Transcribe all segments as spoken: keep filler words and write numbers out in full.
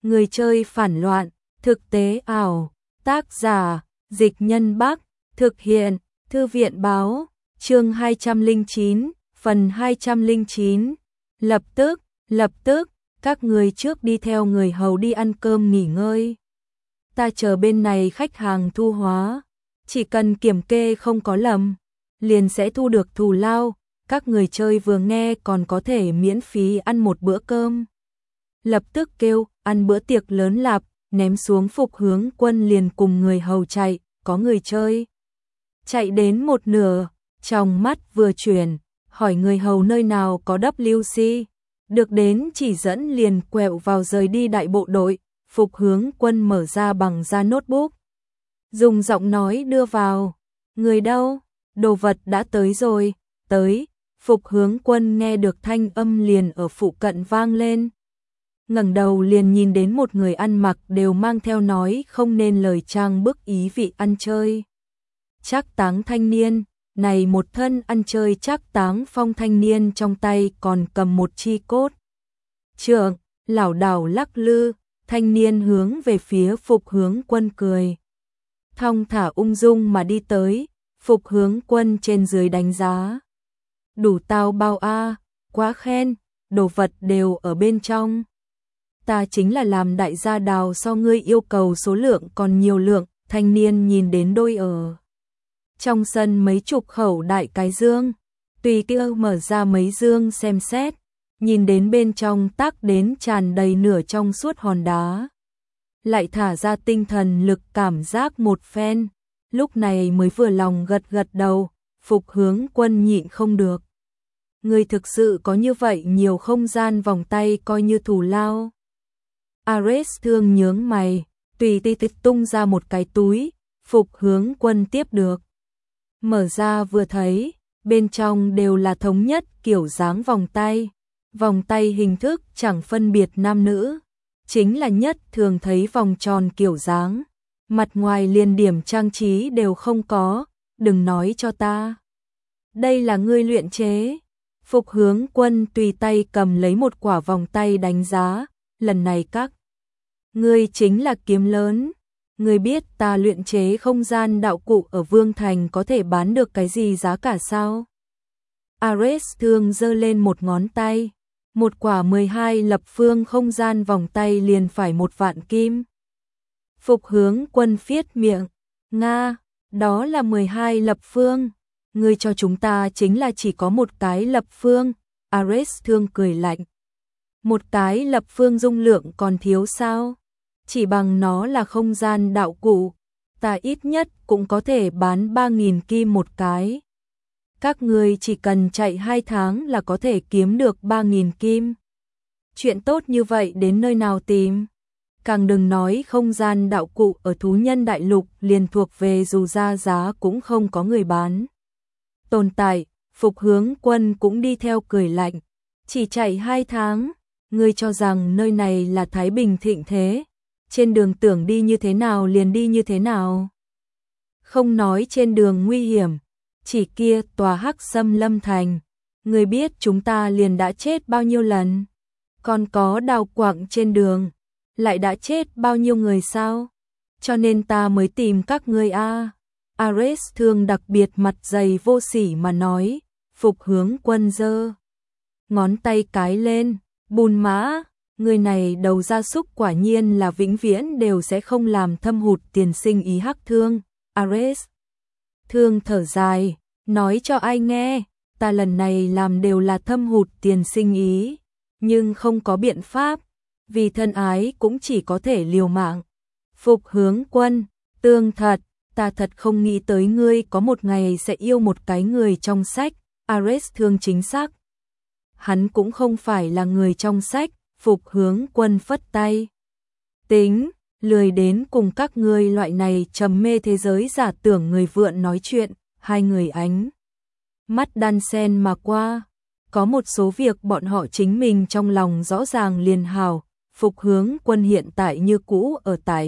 Người chơi phản loạn, thực tế ảo, tác giả, Dịch Nhân Bắc, thực hiện, Thư viện báo, chương hai trăm lẻ chín, phần hai trăm lẻ chín. Lập tức, lập tức, các người trước đi theo người hầu đi ăn cơm nghỉ ngơi. Ta chờ bên này khách hàng thu hóa, chỉ cần kiểm kê không có lầm, liền sẽ thu được thù lao, các người chơi vừa nghe còn có thể miễn phí ăn một bữa cơm. Lập tức kêu, ăn bữa tiệc lớn lạp, ném xuống Phục Hướng Quân liền cùng người hầu chạy, có người chơi. Chạy đến một nửa, trong mắt vừa chuyển, hỏi người hầu nơi nào có W C, được đến chỉ dẫn liền quẹo vào rời đi đại bộ đội. Phục Hướng Quân mở ra bằng da notebook, dùng giọng nói đưa vào, người đâu, đồ vật đã tới rồi, tới. Phục Hướng Quân nghe được thanh âm liền ở phụ cận vang lên. Ngẩng đầu liền nhìn đến một người ăn mặc đều mang theo nói không nên lời trang bức ý vị ăn chơi. Trác Táng thanh niên, này một thân ăn chơi Trác Táng phong thanh niên trong tay còn cầm một chi cốt trượng, lảo đảo lắc lư, thanh niên hướng về phía Phục Hướng Quân cười. Thong thả ung dung mà đi tới, Phục Hướng Quân trên dưới đánh giá. Đủ tao bao a, quá khen, đồ vật đều ở bên trong. Ta chính là làm đại gia đào so ngươi yêu cầu số lượng còn nhiều lượng, thanh niên nhìn đến đôi ở trong sân mấy chục khẩu đại cái dương, tùy kia mở ra mấy dương xem xét, nhìn đến bên trong tác đến tràn đầy nửa trong suốt hòn đá. Lại thả ra tinh thần lực cảm giác một phen, lúc này mới vừa lòng gật gật đầu. Phục Hướng Quân nhịn không được. Người thực sự có như vậy nhiều không gian vòng tay coi như thù lao. Ares thương nhướng mày, tùy ti tịch tung ra một cái túi, Phục Hướng Quân tiếp được. Mở ra vừa thấy, bên trong đều là thống nhất kiểu dáng vòng tay. Vòng tay hình thức chẳng phân biệt nam nữ, chính là nhất thường thấy vòng tròn kiểu dáng. Mặt ngoài liền điểm trang trí đều không có, đừng nói cho ta. Đây là ngươi luyện chế. Phục Hướng Quân tùy tay cầm lấy một quả vòng tay đánh giá, lần này các ngươi chính là kiếm lớn. Ngươi biết ta luyện chế không gian đạo cụ ở Vương Thành có thể bán được cái gì giá cả sao? Ares thương giơ lên một ngón tay, một quả mười hai lập phương không gian vòng tay liền phải một vạn kim. Phục Hướng Quân phiết miệng, Nga, đó là mười hai lập phương. Ngươi cho chúng ta chính là chỉ có một cái lập phương. Ares thương cười lạnh. Một cái lập phương dung lượng còn thiếu sao? Chỉ bằng nó là không gian đạo cụ, ta ít nhất cũng có thể bán ba nghìn kim một cái. Các ngươi chỉ cần chạy hai tháng là có thể kiếm được ba nghìn kim. Chuyện tốt như vậy đến nơi nào tìm? Càng đừng nói không gian đạo cụ ở thú nhân đại lục liền thuộc về dù ra giá cũng không có người bán. Tồn tại, Phục Hướng Quân cũng đi theo cười lạnh. Chỉ chạy hai tháng, ngươi cho rằng nơi này là Thái Bình thịnh thế, trên đường tưởng đi như thế nào liền đi như thế nào. Không nói trên đường nguy hiểm, chỉ kia tòa Hắc Sâm Lâm Thành, ngươi biết chúng ta liền đã chết bao nhiêu lần, còn có đào quặng trên đường, lại đã chết bao nhiêu người sao, cho nên ta mới tìm các ngươi a. Ares thương đặc biệt mặt dày vô sỉ mà nói. Phục Hướng Quân giơ ngón tay cái lên, bùn mã, người này đầu gia súc quả nhiên là vĩnh viễn đều sẽ không làm thâm hụt tiền sinh ý. Hắc thương, Ares thương thở dài, nói cho ai nghe, ta lần này làm đều là thâm hụt tiền sinh ý, nhưng không có biện pháp, vì thân ái cũng chỉ có thể liều mạng. Phục Hướng Quân, tương thật, ta thật không nghĩ tới ngươi có một ngày sẽ yêu một cái người trong sách. Ares thương chính xác. Hắn cũng không phải là người trong sách. Phục Hướng Quân phất tay. Tính, lười đến cùng các ngươi loại này trầm mê thế giới giả tưởng người vượn nói chuyện. Hai người ánh mắt đan sen mà qua. Có một số việc bọn họ chính mình trong lòng rõ ràng liền hào. Phục Hướng Quân hiện tại như cũ ở tại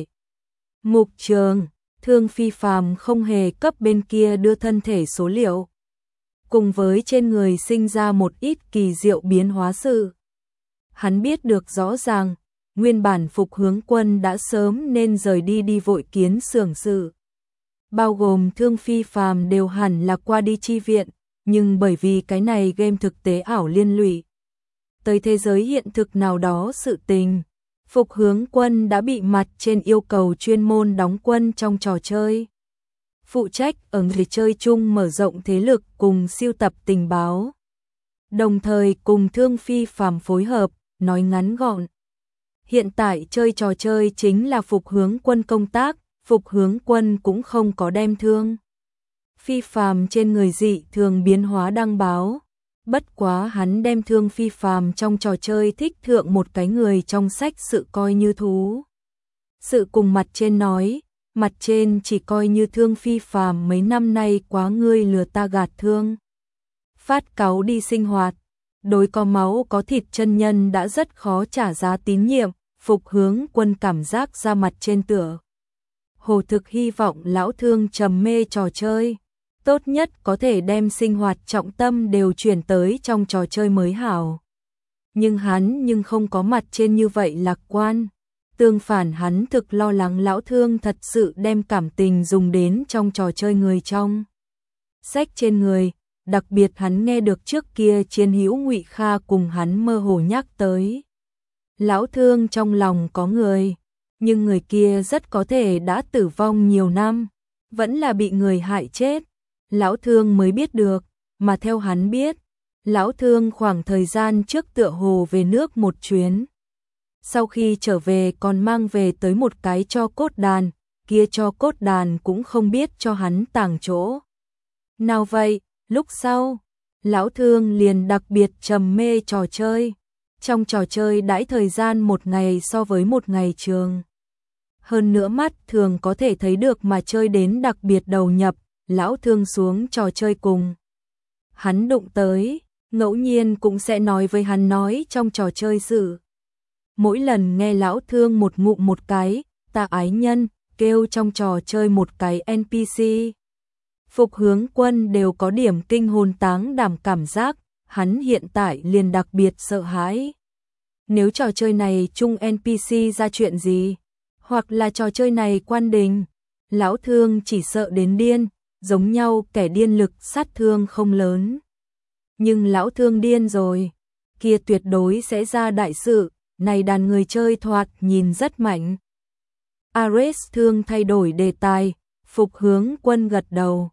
mục trường. Thương phi phàm không hề cấp bên kia đưa thân thể số liệu, cùng với trên người sinh ra một ít kỳ diệu biến hóa sự. Hắn biết được rõ ràng, nguyên bản Phục Hướng Quân đã sớm nên rời đi đi vội kiến xưởng sự. Bao gồm Thương Phi Phàm đều hẳn là qua đi chi viện, nhưng bởi vì cái này game thực tế ảo liên lụy tới thế giới hiện thực nào đó sự tình, Phục Hướng Quân đã bị mặt trên yêu cầu chuyên môn đóng quân trong trò chơi. Phụ trách ở người chơi chung mở rộng thế lực cùng siêu tập tình báo. Đồng thời cùng Thương Phi Phàm phối hợp, nói ngắn gọn. Hiện tại chơi trò chơi chính là Phục Hướng Quân công tác, Phục Hướng Quân cũng không có đem Thương Phi Phàm trên người dị thường biến hóa đăng báo. Bất quá hắn đem Thương Phi Phàm trong trò chơi thích thượng một cái người trong sách sự coi như thú. Sự cùng mặt trên nói, mặt trên chỉ coi như Thương Phi Phàm mấy năm nay quá ngươi lừa ta gạt thương. Phát cáu đi sinh hoạt, đối có máu có thịt chân nhân đã rất khó trả giá tín nhiệm, Phục Hướng Quân cảm giác ra mặt trên tựa. Hồ thực hy vọng lão Thương trầm mê trò chơi. Tốt nhất có thể đem sinh hoạt trọng tâm đều chuyển tới trong trò chơi mới hảo. Nhưng hắn nhưng không có mặt trên như vậy lạc quan. Tương phản hắn thực lo lắng lão Thương thật sự đem cảm tình dùng đến trong trò chơi người trong. Sách trên người, đặc biệt hắn nghe được trước kia Chiến hữu Ngụy Kha cùng hắn mơ hồ nhắc tới. Lão Thương trong lòng có người, nhưng người kia rất có thể đã tử vong nhiều năm, vẫn là bị người hại chết. Lão Thương mới biết được, mà theo hắn biết, Lão Thương khoảng thời gian trước tựa hồ về nước một chuyến. Sau khi trở về còn mang về tới một cái tro cốt đàn, kia tro cốt đàn cũng không biết cho hắn tàng chỗ. Nào vậy, lúc sau, Lão Thương liền đặc biệt trầm mê trò chơi. Trong trò chơi đãi thời gian một ngày so với một ngày trường. Hơn nữa mắt thường có thể thấy được mà chơi đến đặc biệt đầu nhập. Lão Thương xuống trò chơi cùng hắn đụng tới, ngẫu nhiên cũng sẽ nói với hắn nói trong trò chơi sự. Mỗi lần nghe Lão Thương một ngụm một cái, ta ái nhân, kêu trong trò chơi một cái en pê xê. Phục Hướng Quân đều có điểm kinh hồn táng đảm cảm giác, hắn hiện tại liền đặc biệt sợ hãi. Nếu trò chơi này chung en pê xê ra chuyện gì, hoặc là trò chơi này quan đình, Lão Thương chỉ sợ đến điên. Giống nhau kẻ điên lực sát thương không lớn. Nhưng Lão Thương điên rồi, kia tuyệt đối sẽ ra đại sự, này đàn người chơi thoạt nhìn rất mạnh. Ares Thương thay đổi đề tài, Phục Hướng Quân gật đầu.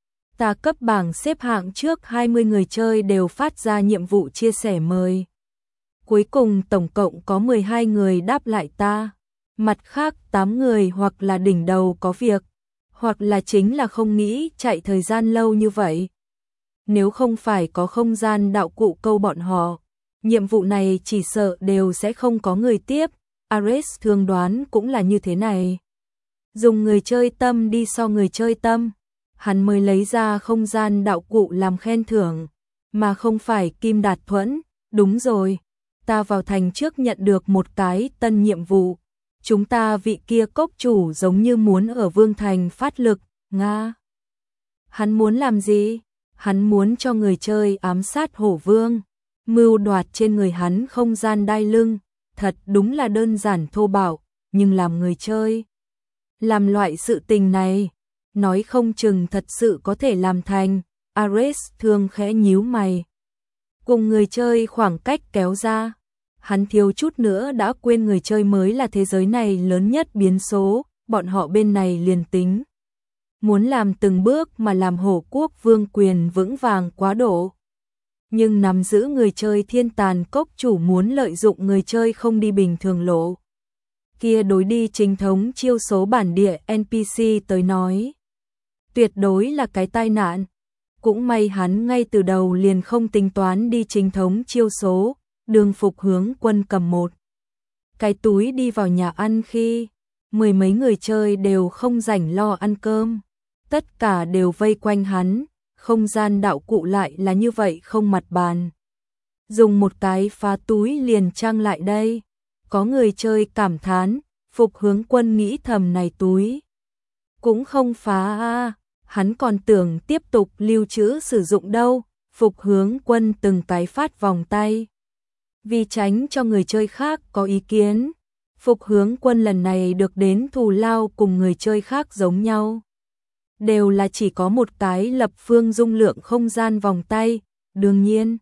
Ta cấp bảng xếp hạng trước hai mươi người chơi đều phát ra nhiệm vụ chia sẻ mời. Cuối cùng tổng cộng có mười hai người đáp lại ta, mặt khác tám người hoặc là đỉnh đầu có việc, hoặc là chính là không nghĩ chạy thời gian lâu như vậy. Nếu không phải có không gian đạo cụ câu bọn họ, nhiệm vụ này chỉ sợ đều sẽ không có người tiếp. Ares Thương đoán cũng là như thế này. Dùng người chơi tâm đi so người chơi tâm, hắn mới lấy ra không gian đạo cụ làm khen thưởng, mà không phải Kim Đạt Thuẫn. Đúng rồi, ta vào thành trước nhận được một cái tân nhiệm vụ. Chúng ta vị kia cốc chủ giống như muốn ở Vương Thành phát lực, Nga. Hắn muốn làm gì? Hắn muốn cho người chơi ám sát Hổ Vương, mưu đoạt trên người hắn không gian đai lưng, thật đúng là đơn giản thô bạo, nhưng làm người chơi. Làm loại sự tình này, nói không chừng thật sự có thể làm thành. Ares Thương khẽ nhíu mày. Cùng người chơi khoảng cách kéo ra. Hắn thiếu chút nữa đã quên người chơi mới là thế giới này lớn nhất biến số, bọn họ bên này liền tính. Muốn làm từng bước mà làm Hổ Quốc vương quyền vững vàng quá độ. Nhưng nắm giữ người chơi thiên tàn cốc chủ muốn lợi dụng người chơi không đi bình thường lộ. Kia đối đi chính thống chiêu số bản địa en pê xê tới nói. Tuyệt đối là cái tai nạn. Cũng may hắn ngay từ đầu liền không tính toán đi chính thống chiêu số. Đường Phục Hướng Quân cầm một cái túi đi vào nhà ăn khi mười mấy người chơi đều không rảnh lo ăn cơm, tất cả đều vây quanh hắn, không gian đạo cụ lại là như vậy không mặt bàn. Dùng một cái phá túi liền trang lại đây. Có người chơi cảm thán, Phục Hướng Quân nghĩ thầm này túi cũng không phá a, hắn còn tưởng tiếp tục lưu trữ sử dụng đâu. Phục Hướng Quân từng cái phát vòng tay. Vì tránh cho người chơi khác có ý kiến, Phục Hướng Quân lần này được đến thù lao cùng người chơi khác giống nhau. Đều là chỉ có một cái lập phương dung lượng không gian vòng tay, đương nhiên.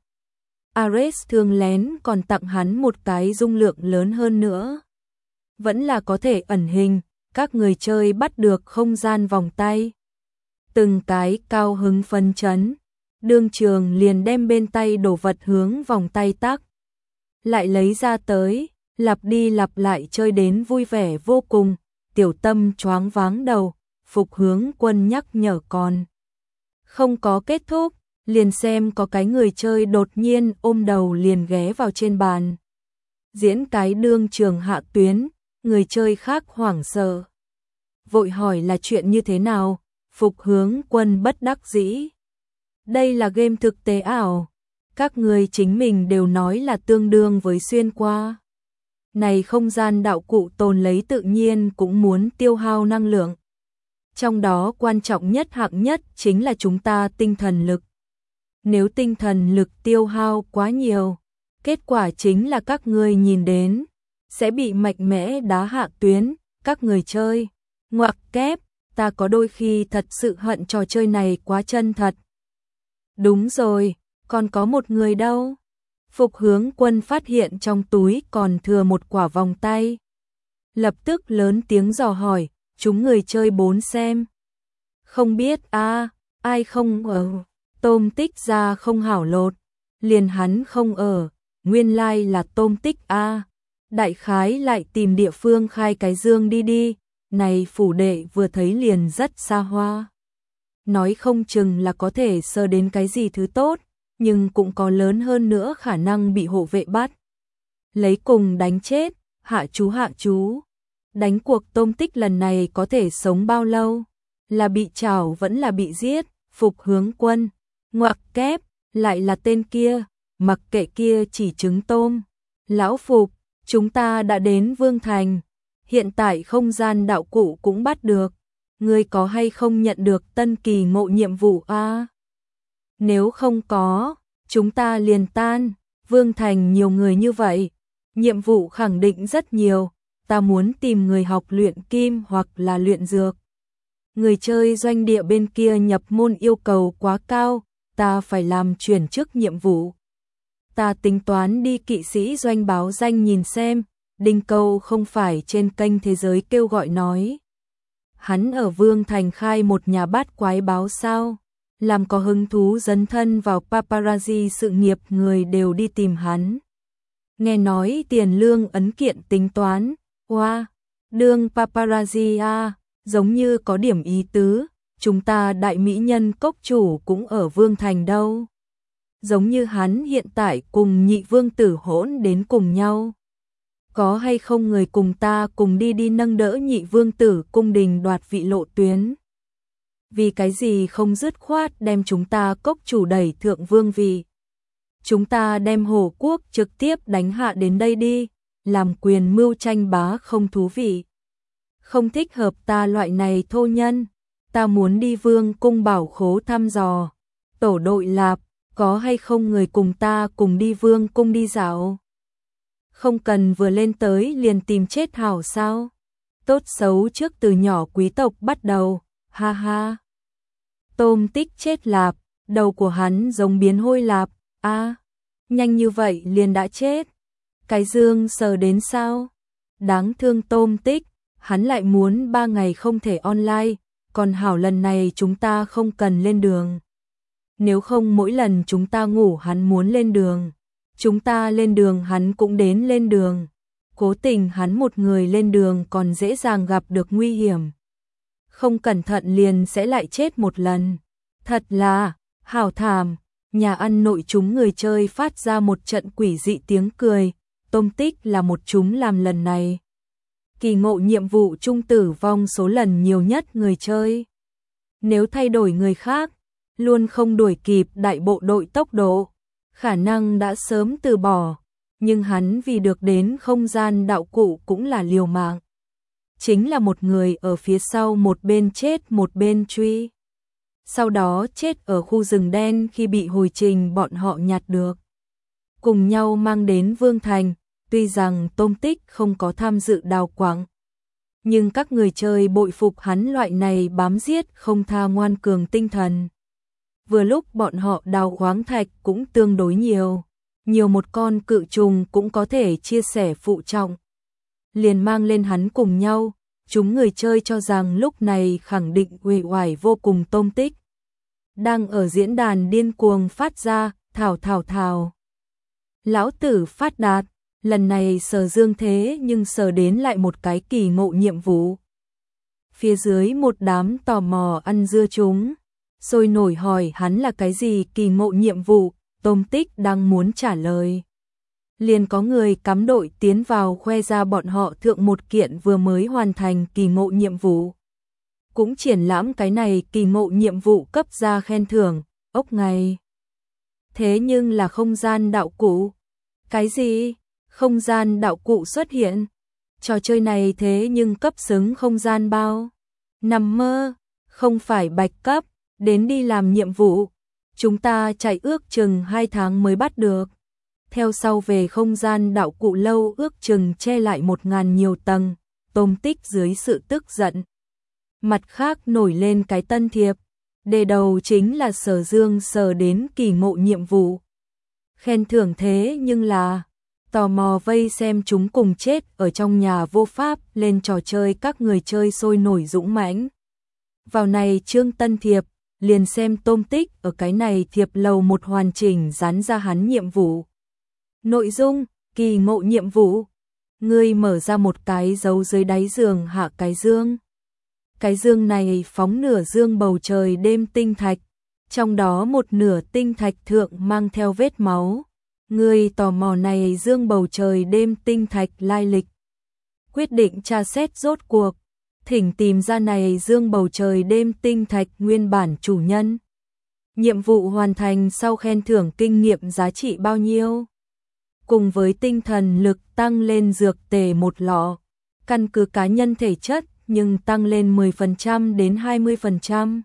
Ares thường lén còn tặng hắn một cái dung lượng lớn hơn nữa. Vẫn là có thể ẩn hình, các người chơi bắt được không gian vòng tay. Từng cái cao hứng phấn chấn, đương trường liền đem bên tay đồ vật hướng vòng tay tắc. Lại lấy ra tới, lặp đi lặp lại chơi đến vui vẻ vô cùng, Tiểu Tâm choáng váng đầu, Phục Hướng Quân nhắc nhở còn không có kết thúc, liền xem có cái người chơi đột nhiên ôm đầu liền ghé vào trên bàn. Diễn cái đương trường hạ tuyến, người chơi khác hoảng sợ. Vội hỏi là chuyện như thế nào, Phục Hướng Quân bất đắc dĩ. Đây là game thực tế ảo, các người chính mình đều nói là tương đương với xuyên qua. Này không gian đạo cụ tồn lấy tự nhiên cũng muốn tiêu hao năng lượng. Trong đó quan trọng nhất hạng nhất chính là chúng ta tinh thần lực. Nếu tinh thần lực tiêu hao quá nhiều, kết quả chính là các người nhìn đến, sẽ bị mạnh mẽ đá hạ tuyến, các người chơi. Ngoặc kép, ta có đôi khi thật sự hận trò chơi này quá chân thật. Đúng rồi, còn có một người đâu. Phục Hướng Quân phát hiện trong túi còn thừa một quả vòng tay. Lập tức lớn tiếng dò hỏi, chúng người chơi bốn xem. Không biết a à, ai không ở, Tôm Tích ra không hảo lột, liền hắn không ở, nguyên lai like là Tôm Tích a à. Đại khái lại tìm địa phương khai cái dương đi đi, này phủ đệ vừa thấy liền rất xa hoa. Nói không chừng là có thể sơ đến cái gì thứ tốt, nhưng cũng có lớn hơn nữa khả năng bị hộ vệ bắt. Lấy cùng đánh chết, hạ chú hạ chú. Đánh cuộc Tôm Tích lần này có thể sống bao lâu? Là bị trảo vẫn là bị giết, Phục Hướng Quân. Ngoặc kép, lại là tên kia, mặc kệ kia chỉ trứng tôm. Lão Phục, chúng ta đã đến Vương Thành. Hiện tại không gian đạo cụ cũng bắt được. Ngươi có hay không nhận được tân kỳ ngộ nhiệm vụ a? À? Nếu không có, chúng ta liền tan. Vương Thành nhiều người như vậy, nhiệm vụ khẳng định rất nhiều. Ta muốn tìm người học luyện kim hoặc là luyện dược. Người chơi doanh địa bên kia nhập môn yêu cầu quá cao, ta phải làm chuyển chức nhiệm vụ. Ta tính toán đi kỵ sĩ doanh báo danh nhìn xem, Đinh Câu không phải trên kênh Thế Giới kêu gọi nói. Hắn ở Vương Thành khai một nhà bát quái báo sao, làm có hứng thú dấn thân vào paparazzi sự nghiệp người đều đi tìm hắn. Nghe nói tiền lương ấn kiện tính toán, wow, đương paparazzi a, giống như có điểm ý tứ, chúng ta đại mỹ nhân cốc chủ cũng ở Vương Thành đâu. Giống như hắn hiện tại cùng nhị vương tử hỗn đến cùng nhau. Có hay không người cùng ta cùng đi đi nâng đỡ nhị vương tử cung đình đoạt vị lộ tuyến? Vì cái gì không dứt khoát đem chúng ta cốc chủ đẩy thượng vương vị? Chúng ta đem Hồ Quốc trực tiếp đánh hạ đến đây đi, làm quyền mưu tranh bá không thú vị. Không thích hợp ta loại này thô nhân, ta muốn đi vương cung bảo khố thăm dò. Tổ đội Lạp, có hay không người cùng ta cùng đi vương cung đi dạo? Không cần vừa lên tới liền tìm chết hảo sao? Tốt xấu trước từ nhỏ quý tộc bắt đầu, ha ha. Tôm Tích chết Lạp, đầu của hắn giống biến hôi Lạp, a, à, nhanh như vậy liền đã chết. Cái dương sờ đến sao? Đáng thương Tôm Tích, hắn lại muốn ba ngày không thể online, còn hảo lần này chúng ta không cần lên đường. Nếu không mỗi lần chúng ta ngủ hắn muốn lên đường, chúng ta lên đường hắn cũng đến lên đường. Cố tình hắn một người lên đường còn dễ dàng gặp được nguy hiểm. Không cẩn thận liền sẽ lại chết một lần. Thật là, hảo thảm, nhà ăn nội chúng người chơi phát ra một trận quỷ dị tiếng cười, Tôm Tích là một chúng làm lần này. Kỳ ngộ nhiệm vụ trung tử vong số lần nhiều nhất người chơi. Nếu thay đổi người khác, luôn không đuổi kịp đại bộ đội tốc độ, khả năng đã sớm từ bỏ, nhưng hắn vì được đến không gian đạo cụ cũng là liều mạng. Chính là một người ở phía sau một bên chết một bên truy. Sau đó chết ở khu rừng đen khi bị hồi trình bọn họ nhặt được. Cùng nhau mang đến Vương Thành, tuy rằng Tôm Tích không có tham dự đào quặng, nhưng các người chơi bội phục hắn loại này bám giết không tha ngoan cường tinh thần. Vừa lúc bọn họ đào khoáng thạch cũng tương đối nhiều, nhiều một con cự trùng cũng có thể chia sẻ phụ trọng. Liền mang lên hắn cùng nhau, chúng người chơi cho rằng lúc này khẳng định uể oải vô cùng Tôm Tích. Đang ở diễn đàn điên cuồng phát ra, thảo thảo thảo. Lão tử phát đạt, lần này sờ dương thế nhưng sờ đến lại một cái kỳ ngộ nhiệm vụ. Phía dưới một đám tò mò ăn dưa chúng, sôi nổi hỏi hắn là cái gì kỳ ngộ nhiệm vụ, Tôm Tích đang muốn trả lời. Liền có người cắm đội tiến vào khoe ra bọn họ thượng một kiện vừa mới hoàn thành kỳ ngộ nhiệm vụ. Cũng triển lãm cái này kỳ ngộ nhiệm vụ cấp ra khen thưởng, ốc ngày. Thế nhưng là không gian đạo cụ. Cái gì? Không gian đạo cụ xuất hiện? Trò chơi này thế nhưng cấp xứng không gian bao? Nằm mơ, không phải bạch cấp, đến đi làm nhiệm vụ. Chúng ta chạy ước chừng hai tháng mới bắt được. Theo sau về không gian đạo cụ lâu ước chừng che lại một ngàn nhiều tầng, Tôm Tích dưới sự tức giận. Mặt khác nổi lên cái tân thiệp, đề đầu chính là Sở Dương sờ đến kỳ ngộ nhiệm vụ. Khen thưởng thế nhưng là tò mò vây xem chúng cùng chết ở trong nhà vô pháp lên trò chơi các người chơi sôi nổi dũng mãnh. Vào này chương tân thiệp, liền xem Tôm Tích ở cái này thiệp lầu một hoàn chỉnh dán ra hắn nhiệm vụ. Nội dung, kỳ ngộ nhiệm vụ. Ngươi mở ra một cái dấu dưới đáy giường hạ cái dương. Cái dương này phóng nửa dương bầu trời đêm tinh thạch, trong đó một nửa tinh thạch thượng mang theo vết máu. Ngươi tò mò này dương bầu trời đêm tinh thạch lai lịch. Quyết định tra xét rốt cuộc, thỉnh tìm ra này dương bầu trời đêm tinh thạch nguyên bản chủ nhân. Nhiệm vụ hoàn thành sau khen thưởng kinh nghiệm giá trị bao nhiêu? Cùng với tinh thần lực tăng lên dược tề một lọ, căn cứ cá nhân thể chất nhưng tăng lên mười phần trăm đến hai mươi phần trăm.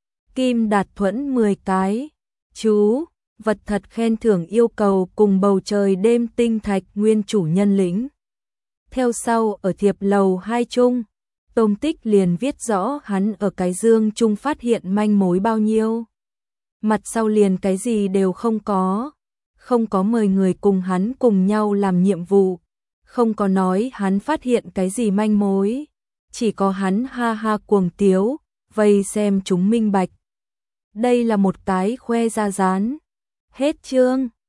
Kim đạt thuẫn mười cái. Chú, vật thật khen thưởng yêu cầu cùng bầu trời đêm tinh thạch nguyên chủ nhân lĩnh. Theo sau ở thiệp lầu hai chung, Tôm Tích liền viết rõ hắn ở cái dương chung phát hiện manh mối bao nhiêu. Mặt sau liền cái gì đều không có. Không có mời người cùng hắn cùng nhau làm nhiệm vụ, không có nói hắn phát hiện cái gì manh mối, chỉ có hắn ha ha cuồng tiếu, vây xem chúng minh bạch. Đây là một cái khoe ra dán. Hết chương.